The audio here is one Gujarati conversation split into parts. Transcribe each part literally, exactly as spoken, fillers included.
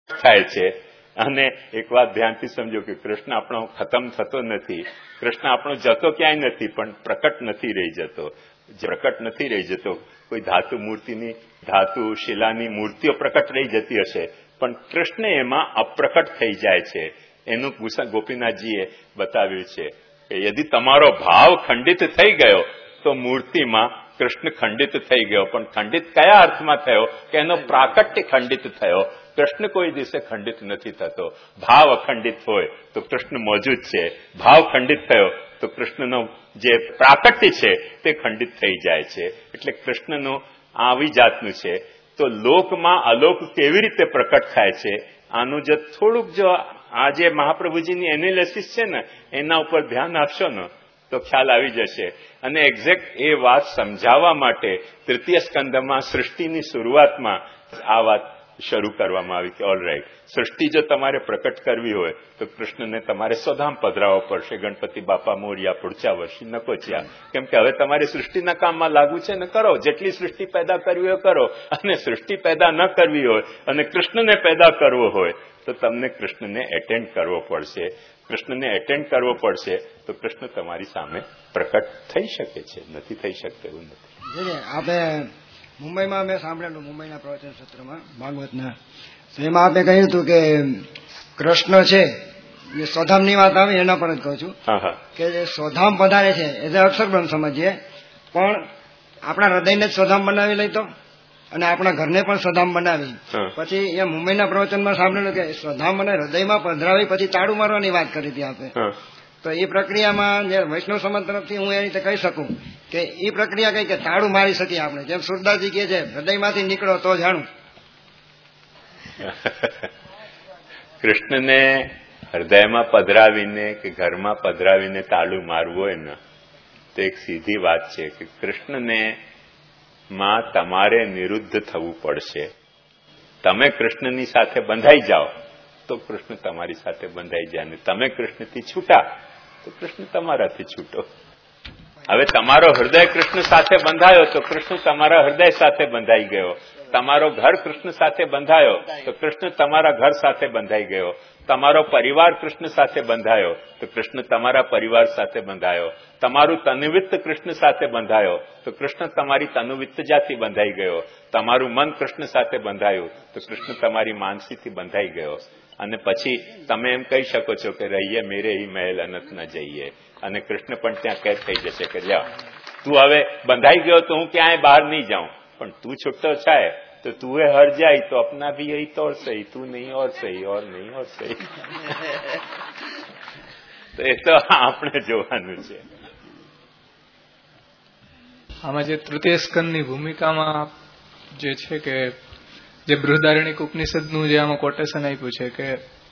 થાય છે. અને એક વાત ધ્યાનથી સમજો કે કૃષ્ણ આપણો ખતમ થતો નથી, કૃષ્ણ આપણો જતો ક્યાંય નથી, પણ પ્રકટ નથી રહી જતો. પ્રકટ નથી રહી જતો. કોઈ ધાતુ મૂર્તિની ધાતુ શિલાની મૂર્તિઓ પ્રકટ રહી જતી હશે, પણ કૃષ્ણ એમાં અપ્રકટ થઈ જાય છે. એનું ગોપીનાથજીએ બતાવ્યું છે કે યદિ તમારો ભાવ ખંડિત થઈ ગયો તો મૂર્તિમાં કૃષ્ણ ખંડિત થઈ ગયો. પણ ખંડિત કયા અર્થમાં થયો કે એનો પ્રાકટ્ય ખંડિત થયો. કૃષ્ણ કોઈ દિવસે ખંડિત નથી થતો. ભાવ અખંડિત હોય તો કૃષ્ણ મોજૂદ છે, ભાવ ખંડિત થયો તો કૃષ્ણનો જે પ્રાકટ્ય છે તે ખંડિત થઈ જાય છે. એટલે કૃષ્ણનું આવી જાતનું છે. તો લોકમાં અલોક કેવી રીતે પ્રકટ થાય છે, આનું જો થોડુંક જો આ જે મહાપ્રભુજીની એનાલિસિસ છે ને એના ઉપર ધ્યાન આપશો ને તો ખ્યાલ આવી જશે. અને એક્ઝેક્ટ એ વાત સમજાવવા માટે તૃતીય સ્કંદમાં સૃષ્ટિની શરૂઆતમાં આ વાત શરૂ કરવામાં આવી કે ઓલ રાઈટ, સૃષ્ટિ જો તમારે પ્રકટ કરવી હોય તો કૃષ્ણને તમારે સ્વધામ પધરાવવો પડશે. ગણપતિ બાપા મોર્યા પૂડચા વર્ષી નકોચ્યા. કેમ કે હવે તમારે સૃષ્ટિના કામમાં લાગુ છે ને કરો, જેટલી સૃષ્ટિ પેદા કરવી હોય કરો. અને સૃષ્ટિ પેદા ન કરવી હોય અને કૃષ્ણને પેદા કરવો હોય તો તમને કૃષ્ણને એટેન્ડ કરવો પડશે. કૃષ્ણને એટેન્ડ કરવો પડશે તો કૃષ્ણ તમારી સામે પ્રકટ થઈ શકે છે, નથી થઈ શકતું એવું નથી. આપણે મુંબઈમાં મેં સાંભળેલું, મુંબઈના પ્રવચન સત્રમાં ભાગવતના, તો એમાં આપણે કહ્યું હતું કે કૃષ્ણ છે એ સ્વધામની વાત આવી એના પર જ કહું છું કે જે સ્વધામ પધારે છે એટલે અક્ષરબ્રહ્મ સમજીએ, પણ આપણા હૃદયને જ સ્વધામ બનાવી લઈ તો, અને આપણા ઘરને પણ સ્વધામ બનાવી. પછી એ મુંબઈના પ્રવચનમાં સાંભળેલું કે સ્વધામ અને હૃદયમાં પધરાવી પછી તાળું મારવાની વાત કરી હતી આપે. તો એ પ્રક્રિયામાં જે વૈષ્ણવ સમાજ તરફથી હું એ રીતે કહી શકું કે એ પ્રક્રિયા કઈ કે તાળું મારી શકીએ આપણે, જેમ સુરદાસજી કહે છે હૃદયમાંથી નીકળો તો જાણું. કૃષ્ણને હૃદયમાં પધરાવીને કે ઘરમાં પધરાવીને તાળું મારવું હોય ને તો એક સીધી વાત છે કે કૃષ્ણને માં તમારે નિરુદ્ધ થવું પડશે. તમે કૃષ્ણની સાથે બંધાઈ જાઓ તો કૃષ્ણ તમારી સાથે બંધાઈ જાય, ને તમે કૃષ્ણથી છૂટા તો કૃષ્ણ તમારાથી છૂટો. હવે તમારો હૃદય કૃષ્ણ સાથે બંધાયો તો કૃષ્ણ તમારા હૃદય સાથે બંધાઈ ગયો. તમારો ઘર કૃષ્ણ સાથે બંધાયો તો કૃષ્ણ તમારા ઘર સાથે બંધાઈ ગયો. તમારો પરિવાર કૃષ્ણ સાથે બંધાયો તો કૃષ્ણ તમારા પરિવાર સાથે બંધાયો. તમારું તનુવિત્ત કૃષ્ણ સાથે બંધાયો તો કૃષ્ણ તમારી તનુવિત્તજાથી બંધાઈ ગયો. તમારું મન કૃષ્ણ સાથે બંધાયું તો કૃષ્ણ તમારી માનસીથી બંધાઈ ગયો. અને પછી તમે એમ કહી શકો છો કે રહીએ મેરે હી મહેલ અનંત ન જઈએ, અને કૃષ્ણ પણ ત્યાં કેદ થઈ જશે કે જા તું હવે બંધાઈ ગયો તો હું ક્યાંય બહાર નહીં જાઉં, પણ તું છૂટો થાય तो तू हर जाए तो अपना भी यही तौर सही, तू नहीं और सही और नहीं और सही. તો એ તો આપણે જોવાનું છે. આમાં જે તૃતીય સ્કંદની ભૂમિકામાં જે છે કે જે બૃહદારણ્યક ઉપનિષદનું જે આમાં કોટેશન આપ્યું છે કે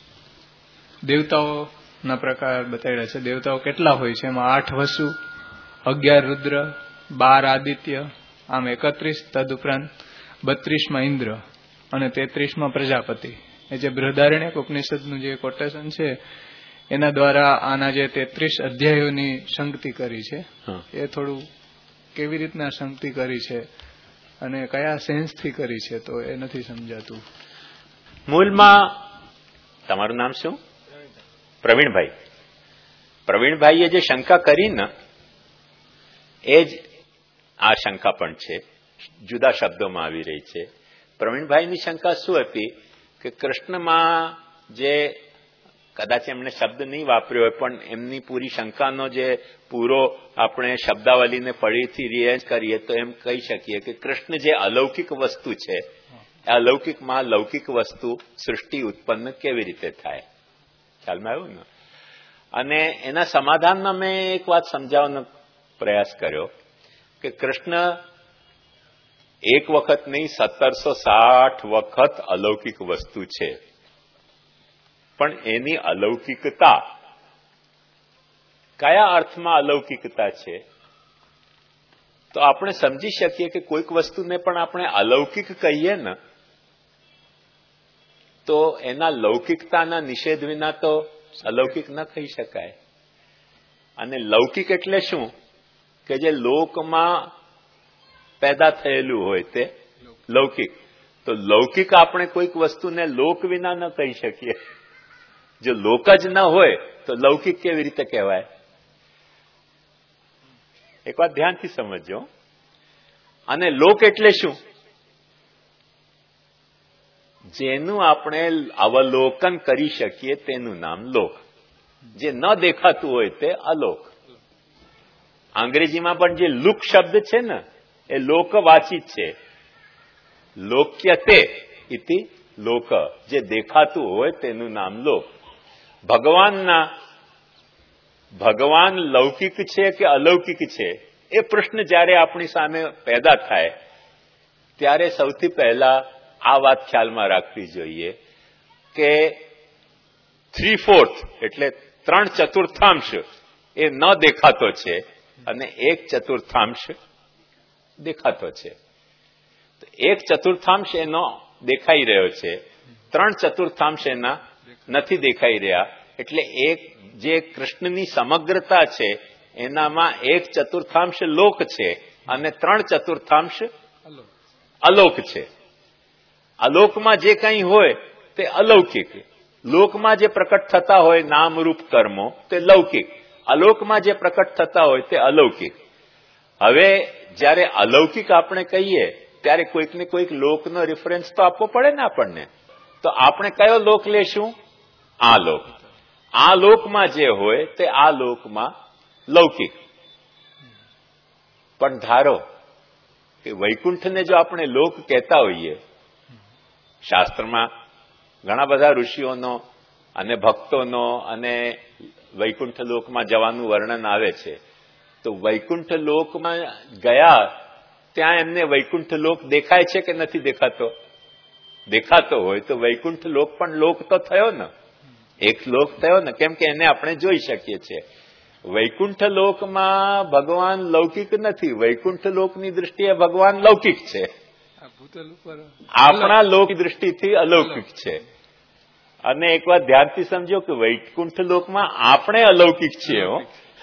દેવતાઓના પ્રકાર બતાવ્યા છે. દેવતાઓ કેટલા હોય છે એમાં આઠ વસુ, અગિયાર રુદ્ર, બાર આદિત્ય, આમ એકત્રીસ, તદુપરાંત બત્રીસમાં ઇન્દ્ર અને તેત્રીસમાં પ્રજાપતિ. એ જે બૃહદારણ્યક ઉપનિષદનું જે કોટેશન છે એના દ્વારા આના જે તેત્રીસ અધ્યાયોની સંગતિ કરી છે એ થોડું કેવી રીતના સંગતિ કરી છે અને કયા સેન્સથી કરી છે તો એ નથી સમજાતું. મૂળમાં તમારું નામ શું? પ્રવીણભાઈ. પ્રવીણભાઈએ જે શંકા કરી ને એ જ આ શંકા પણ છે, જુદા શબ્દોમાં આવી રહી છે. પ્રવીણભાઈની શંકા શું હતી કે કૃષ્ણમાં જે કદાચ એમણે શબ્દ નહીં વાપર્યો હોય પણ એમની પૂરી શંકાનો જે પૂરો આપણે શબ્દાવલીને ફરીથી રિયાઝ કરીએ તો એમ કહી શકીએ કે કૃષ્ણ જે અલૌકિક વસ્તુ છે એ અલૌકિકમાં લૌકિક વસ્તુ સૃષ્ટિ ઉત્પન્ન કેવી રીતે થાય, ખ્યાલમાં આવ્યું ને. અને એના સમાધાનમાં મેં એક વાત સમજાવવાનો પ્રયાસ કર્યો કે કૃષ્ણ એક વખત નહીં સત્તરસો સાઠ વખત અલૌકિક વસ્તુ છે, પણ એની અલૌકિકતા કયા અર્થમાં અલૌકિકતા છે તો આપણે સમજી શકીએ કે કોઈક વસ્તુને પણ આપણે અલૌકિક કહીએ ને તો એના લૌકિકતાના નિષેધ વિના તો અલૌકિક ન કહી શકાય. અને લૌકિક એટલે શું કે જે લોકમાં પેદા થયેલું હોય તે લૌકિક. તો લૌકિક આપણે કોઈક વસ્તુને લોક વિના ન કહી શકીએ. જો લોક જ ન હોય તો લૌકિક કેવી રીતે કહેવાય? એક વાત ધ્યાનથી સમજજો. અને લોક એટલે શું? જેનું આપણે અવલોકન કરી શકીએ તેનું નામ લોક. જે ન દેખાતું હોય તે અલોક. અંગ્રેજીમાં પણ જે લુક શબ્દ છે ને એ લોકવાચી છે. લોક્યતે ઇતિ લોક. જે દેખાતું હોય તેનું નામ લોક. ભગવાનના ભગવાન લૌકિક છે કે અલૌકિક છે એ પ્રશ્ન જ્યારે આપણી સામે પેદા થાય ત્યારે સૌથી પહેલા આ વાત ખ્યાલમાં રાખવી જોઈએ કે થ્રી ફોર્થ એટલે ત્રણ ચતુર્થાંશ એ ન દેખાતો છે અને એક ચતુર્થાંશ દેખાતો છે. એક ચતુર્થાંશ એનો દેખાઈ રહ્યો છે, ત્રણ ચતુર્થાંશ એના નથી દેખાઈ રહ્યા. એટલે એક જે કૃષ્ણની સમગ્રતા છે એનામાં એક ચતુર્થાંશ લોક છે અને ત્રણ ચતુર્થાંશ અલોક છે. અલોકમાં જે કંઈ હોય તે અલૌકિક, લોકમાં જે પ્રકટ થતા હોય નામરૂપ કર્મો તે લૌકિક, અલોકમાં જે પ્રકટ થતા હોય તે અલૌકિક. હવે જયારે અલૌકિક આપણે કહીએ ત્યારે કોઈક ને કોઈક લોકનો રેફરન્સ તો આપવો પડે ને આપણને. તો આપણે કયો લોક લેશું? આ લોક. આ લોકમાં જે હોય તે આ લોકમાં લૌકિક. પણ ધારો કે વૈકુંઠને જો આપણે લોક કહેતા હોઈએ, શાસ્ત્રમાં ઘણા બધા ઋષિઓનો અને ભક્તોનો અને વૈકુંઠ લોકમાં જવાનું વર્ણન આવે છે. તો વૈકુંઠ લોકમાં ગયા ત્યાં એમને વૈકુંઠ લોક દેખાય છે કે નથી દેખાતો? દેખાતો હોય તો વૈકુંઠ લોક પણ લોક તો થયો ને, એક લોક થયો ને, કેમ કે એને આપણે જોઈ શકીએ છીએ. વૈકુંઠ લોકમાં ભગવાન લૌકિક નથી, વૈકુંઠ લોકની દૃષ્ટિએ ભગવાન લૌકિક છે, આપણા લોક દૃષ્ટિથી અલૌકિક છે. અને એક વાત ધ્યાનથી સમજો કે વૈકુંઠ લોકમાં આપણે અલૌકિક છીએ. હો,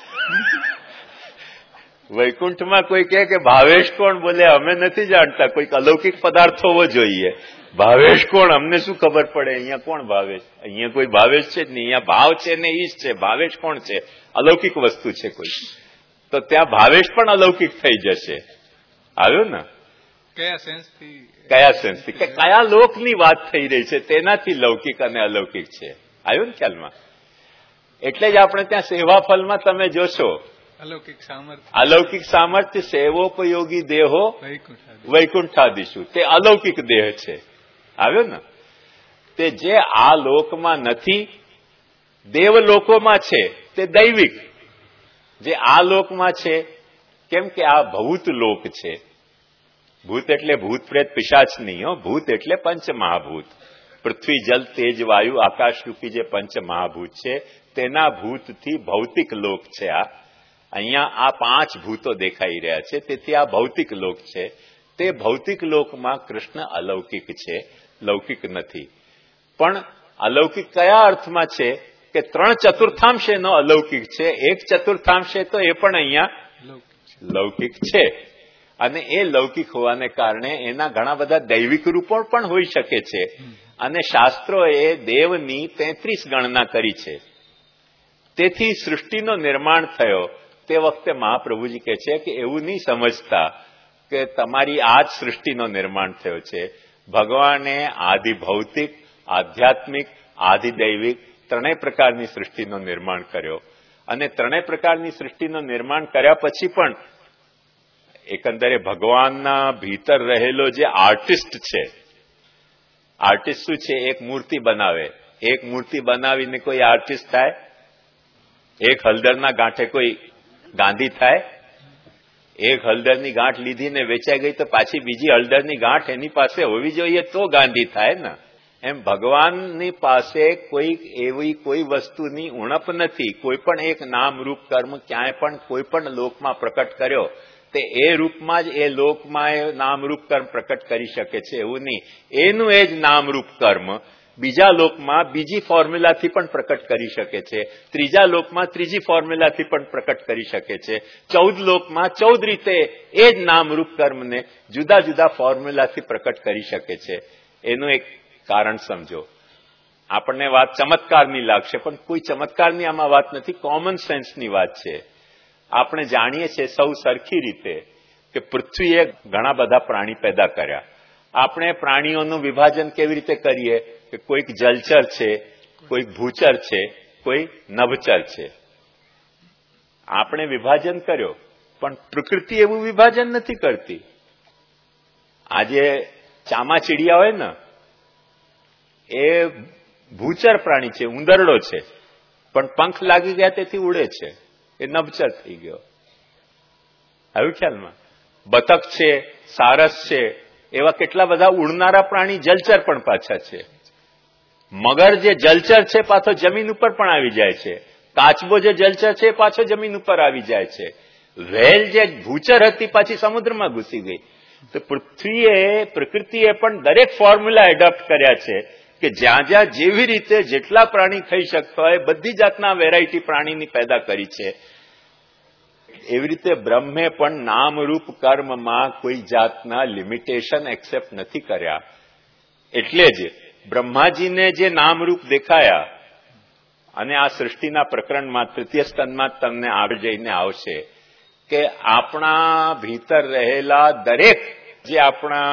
વૈકુંઠમાં કોઈ કહે કે ભાવેશ કોણ? બોલે અમે નથી જાણતા, કોઈક અલૌકિક પદાર્થ હોવો જોઈએ. ભાવેશ કોણ? અમને શું ખબર પડે? અહીંયા કોણ ભાવેશ? અહીંયા કોઈ ભાવેશ છે જ નહીં. અહીંયા ભાવ છે ને ઈશ છે. ભાવેશ કોણ છે? અલૌકિક વસ્તુ છે કોઈ. તો ત્યાં ભાવેશ પણ અલૌકિક થઈ જશે. આવ્યો ને? કયા સેન્સથી? કયા સેન્સથી કે કયા લોકની વાત થઈ રહી છે તેનાથી લૌકિક અને અલૌકિક છે. આવ્યો ને ખ્યાલમાં? એટલે જ આપણે ત્યાં સેવાફલમાં તમે જોશો અલૌકિક સામર્થ્ય, અલૌકિક સામર્થ્ય સેવોપયોગી દેહો વૈકુંઠાદિશુ. તે અલૌકિક દેહ છે. આવ્યો ને? તે જે આ લોકમાં નથી, દેવલોકોમાં છે તે દૈવિક. જે આ લોકમાં છે, કેમ કે આ ભૂત લોક છે. ભૂત એટલે ભૂત પ્રેત પિશાચ નહીં હો. ભૂત એટલે પંચ મહાભૂત. પૃથ્વી જલ તેજ વાયુ આકાશ રૂપી જે પંચ મહાભૂત છે તેના ભૂતથી ભૌતિક લોક છે. આ અહીંયા આ પાંચ ભૂતો દેખાઈ રહ્યા છે, તેથી આ ભૌતિક લોક છે. તે ભૌતિક લોકમાં કૃષ્ણ અલૌકિક છે, લૌકિક નથી. પણ અલૌકિક કયા અર્થમાં છે કે ત્રણ ચતુર્થાંશ એનો અલૌકિક છે, એક ચતુર્થાંશ તો એ પણ અહીંયા લૌકિક છે. અને એ લૌકિક હોવાને કારણે એના ઘણા બધા દૈવિક રૂપો પણ હોઈ શકે છે. અને શાસ્ત્રોએ દેવની તેત્રીસ ગણના કરી છે. તેથી સૃષ્ટિનો નિર્માણ થયો તે વખતે મહાપ્રભુજી કહે છે કે એવું નહીં સમજતા કે તમારી આ જ સૃષ્ટિનો નિર્માણ થયો છે. ભગવાને આદિ ભૌતિક, આધ્યાત્મિક, આદિદૈવિક ત્રણેય પ્રકારની સૃષ્ટિનો નિર્માણ કર્યો. અને ત્રણેય પ્રકારની સૃષ્ટિનો નિર્માણ કર્યા પછી પણ એકંદરે ભગવાનના ભીતર રહેલો જે આર્ટિસ્ટ છે, આર્ટિસ્ટ શું છે? એક મૂર્તિ બનાવે. એક મૂર્તિ બનાવીને કોઈ આર્ટિસ્ટ થાય? એક હળદરના ગાંઠે કોઈ ગાંધી થાય? એક હળદરની ગાંઠ લીધીને વેચાઈ ગઈ તો પાછી બીજી હળદરની ગાંઠ એની પાસે હોવી જોઈએ તો ગાંધી થાય ને. એમ ભગવાનની પાસે કોઈ એવી કોઈ વસ્તુની ઉણપ નથી. કોઈ પણ એક નામરૂપ કર્મ ક્યાંય પણ કોઈ પણ લોકમાં પ્રકટ કર્યો તે એ રૂપમાં જ એ લોકમાં એ નામરૂપ કર્મ પ્રકટ કરી શકે છે એવું નહીં. એનું એ જ નામરૂપ કર્મ બીજા લોકમાં બીજી ફોર્મ્યુલાથી પણ પ્રકટ કરી શકે છે, ત્રીજા લોકમાં ત્રીજી ફોર્મ્યુલાથી પણ પ્રકટ કરી શકે છે, ચૌદ લોકમાં ચૌદ રીતે એ જ નામરૂપ કર્મને જુદા જુદા ફોર્મ્યુલાથી પ્રકટ કરી શકે છે. એનું એક કારણ સમજો. આપણને વાત ચમત્કારની લાગશે, પણ કોઈ ચમત્કારની આમાં વાત નથી, કોમન સેન્સની વાત છે. આપણે જાણીએ છીએ સૌ સરખી રીતે કે પૃથ્વીએ ઘણા બધા પ્રાણી પેદા કર્યા. આપણે પ્રાણીઓનું વિભાજન કેવી રીતે કરીએ કે કોઈક જલચર છે, કોઈક ભૂચર છે, કોઈ નભચર છે. આપણે વિભાજન કર્યો, પણ પ્રકૃતિ એવું વિભાજન નથી કરતી. આજે ચામાચીડિયા હોય ને, એ ભૂચર પ્રાણી છે, ઉંદરડો છે, પણ પંખ લાગી ગયા તેથી ઉડે છે, એ નભચર થઈ ગયો. આવ્યું ખ્યાલમાં? બતક છે, સારસ છે, એવા કેટલા બધા ઉડનારા પ્રાણી જલચર પણ પાછા છે. મગર જે જલચર છે પાછો જમીન ઉપર પણ આવી જાય છે. કાચબો જે જલચર છે એ પાછો જમીન ઉપર આવી જાય છે. વ્હેલ જે ભૂચર હતી પાછી સમુદ્રમાં ઘૂસી ગઈ. તો પૃથ્વીએ પ્રકૃતિએ પણ દરેક ફોર્મ્યુલા એડોપ્ટ કર્યા છે કે જ્યાં જ્યાં જેવી રીતે જેટલા પ્રાણી થઈ શકતા હોય બધી જાતના વેરાયટી પ્રાણીની પેદા કરી છે. એવી રીતે બ્રહ્મે પણ નામરૂપ કર્મમાં કોઈ જાતના લિમિટેશન એક્સેપ્ટ નથી કર્યા. એટલે જ બ્રહ્માજીને જે નામરૂપ દેખાયા, અને આ સૃષ્ટિના પ્રકરણમાં તૃતીય સ્કંદમાં તમને આગળ જઈને આવશે કે આપણા ભીતર રહેલા દરેક જે આપણા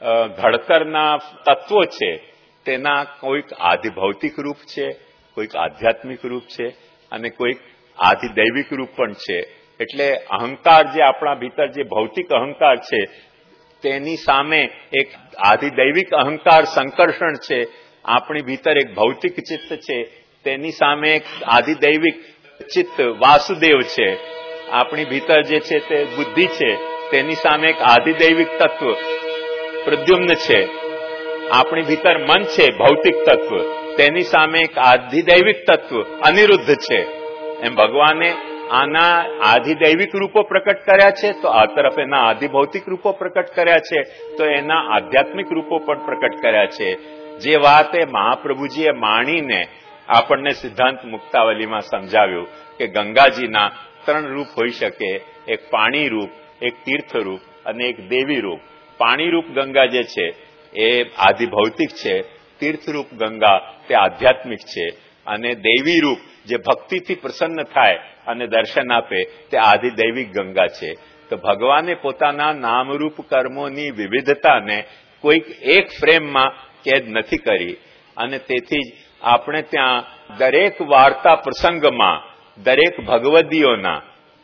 ઘડતરના તત્વો છે તેના કોઈક આધિભૌતિક રૂપ છે, કોઈક આધ્યાત્મિક રૂપ છે, અને કોઈક આધિદૈવિક રૂપ પણ છે. એટલે અહંકાર જે આપણા ભીતર જે ભૌતિક અહંકાર છે તેની સામે એક આધિદૈવિક અહંકાર સંકર્ષણ છે. આપણી ભીતર એક ભૌતિક ચિત્ત છે, તેની સામે એક આધિદૈવિક ચિત્ત વાસુદેવ છે. આપણી ભીતર જે છે તે બુદ્ધિ છે, તેની સામે એક આધિદૈવિક તત્વ પ્રદ્યુમ્ન છે. આપણી ભીતર મન છે, ભૌતિક તત્વ, તેની સામે એક આધિદૈવિક તત્વ અનિરુદ્ધ છે. એમ ભગવાને આના આધિદૈવિક રૂપો પ્રકટ કર્યા છે, તો આ તરફ એના આધિભૌતિક રૂપો પ્રકટ કર્યા છે, તો એના આધ્યાત્મિક રૂપો પણ પ્રકટ કર્યા છે. જે વાત એ મહાપ્રભુજીએ માણીને આપણને સિદ્ધાંત મુક્તાવલીમાં સમજાવ્યું કે ગંગાજીના ત્રણ રૂપ હોઈ શકે, એક પાણી રૂપ, એક તીર્થ રૂપ અને એક દેવી રૂપ. પાણી રૂપ ગંગા જે છે એ આધિભૌતિક છે, તીર્થરૂપ ગંગા તે આધ્યાત્મિક છે, અને દેવી રૂપ જે ભક્તિથી પ્રસન્ન થાય અને દર્શન આપે તે આધિદૈવિક ગંગા છે. તો ભગવાને પોતાના નામરૂપ કર્મોની વિવિધતાને કોઈક એક ફ્રેમમાં કેદ નથી કરી, અને તેથી જ આપણે ત્યાં દરેક વાર્તા પ્રસંગમાં દરેક ભગવદીઓના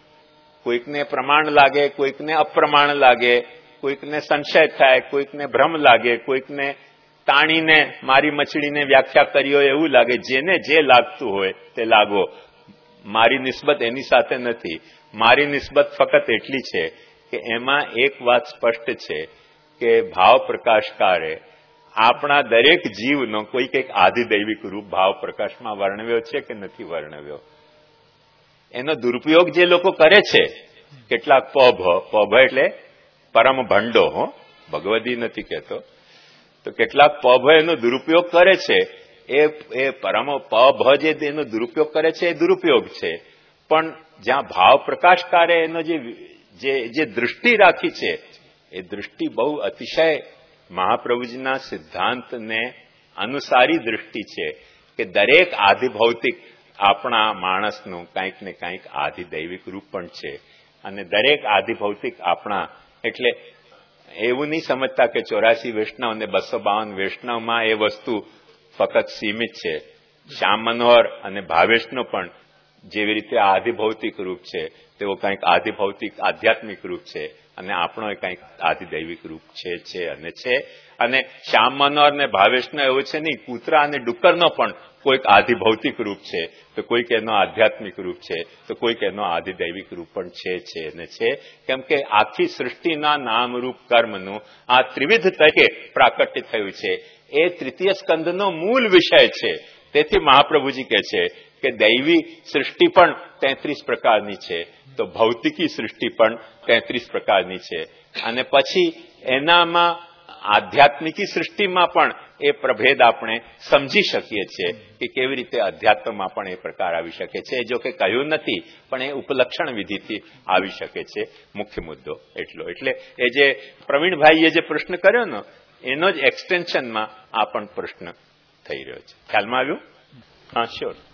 કોઈકને પ્રમાણ લાગે, કોઈકને અપ્રમાણ લાગે, કોઈકને સંશય થાય, કોઈકને ભ્રમ લાગે, કોઈકને તાણીને મારી મછડીને વ્યાખ્યા કરી હોય એવું લાગે. જેને જે લાગતું હોય તે લાગો. મારી નિસ્બત એની સાથે નથી. મારી નિસ્બત ફક્ત એટલી છે કે એમાં એક વાત સ્પષ્ટ છે કે ભાવ પ્રકાશકારે આપણા દરેક જીવનો કોઈક એક આધિદૈવિક રૂપ ભાવ પ્રકાશમાં વર્ણવ્યો છે કે નથી વર્ણવ્યો. એનો દુરુપયોગ જે લોકો કરે છે, કેટલાક પભ પભ એટલે પરમ ભંડો, હો ભગવદી નથી કહેતો, તો કેટલાક પભ એનો દુરુપયોગ કરે છે. એ એ પરમ પભ જે એનો દુરુપયોગ કરે છે એ દુરુપયોગ છે. પણ જ્યાં ભાવ પ્રકાશકારે એનો જે જે દૃષ્ટિ રાખી છે એ દૃષ્ટિ બહુ અતિશય મહાપ્રભુજીના સિદ્ધાંતને અનુસારી દૃષ્ટિ છે કે દરેક આધિભૌતિક આપણા માણસનું કંઈક ને કંઈક આધિદૈવિક રૂપ પણ છે. અને દરેક આધિભૌતિક આપણા એટલે એવું નહીં સમજતા કે ચોરાસી વૈષ્ણવ અને બસો બાવન વૈષ્ણવમાં એ વસ્તુ ફક્ત સીમિત છે. શ્યામ મનોહર અને ભાવેશનો પણ જેવી રીતે આધિભૌતિક રૂપ છે તેવો કંઈક આધિભૌતિક આધ્યાત્મિક રૂપ છે, અને આપણો કંઈક આધિદૈવિક રૂપ છે છે અને છે. અને શ્યામ મનોહર ને ભાવેશનો એવું છે નહીં, કૂતરા અને ડુક્કરનો પણ કોઈક આધિભૌતિક રૂપ છે, તો કોઈક એનો આધ્યાત્મિક રૂપ છે, તો કોઈક એનો આધિદૈવિક રૂપ પણ છે છે અને છે. કેમ કે આખી સૃષ્ટિના નામરૂપ કર્મનું આ ત્રિવિધ તરીકે પ્રાકટ્ય થયું છે. એ તૃતીય સ્કંદનો મૂળ વિષય છે. તેથી મહાપ્રભુજી કહે છે કે દૈવી સૃષ્ટિ પણ તેત્રીસ પ્રકારની છે, તો ભૌતિકી સૃષ્ટિ પણ તેત્રીસ પ્રકારની છે. અને પછી એનામાં આધ્યાત્મિકી સૃષ્ટિમાં પણ એ પ્રભેદ આપણે સમજી શકીએ છીએ કે કેવી રીતે અધ્યાત્મમાં પણ એ પ્રકાર આવી શકે છે. જો કે કહ્યું નથી, પણ એ ઉપલક્ષણ વિધિથી આવી શકે છે. મુખ્ય મુદ્દો એટલો. એટલે એ જે પ્રવીણભાઈએ જે પ્રશ્ન કર્યો ને એનો જ એક્સટેન્શનમાં આ પણ પ્રશ્ન થઈ રહ્યો છે. ખ્યાલમાં આવ્યું? હા, શ્યોર.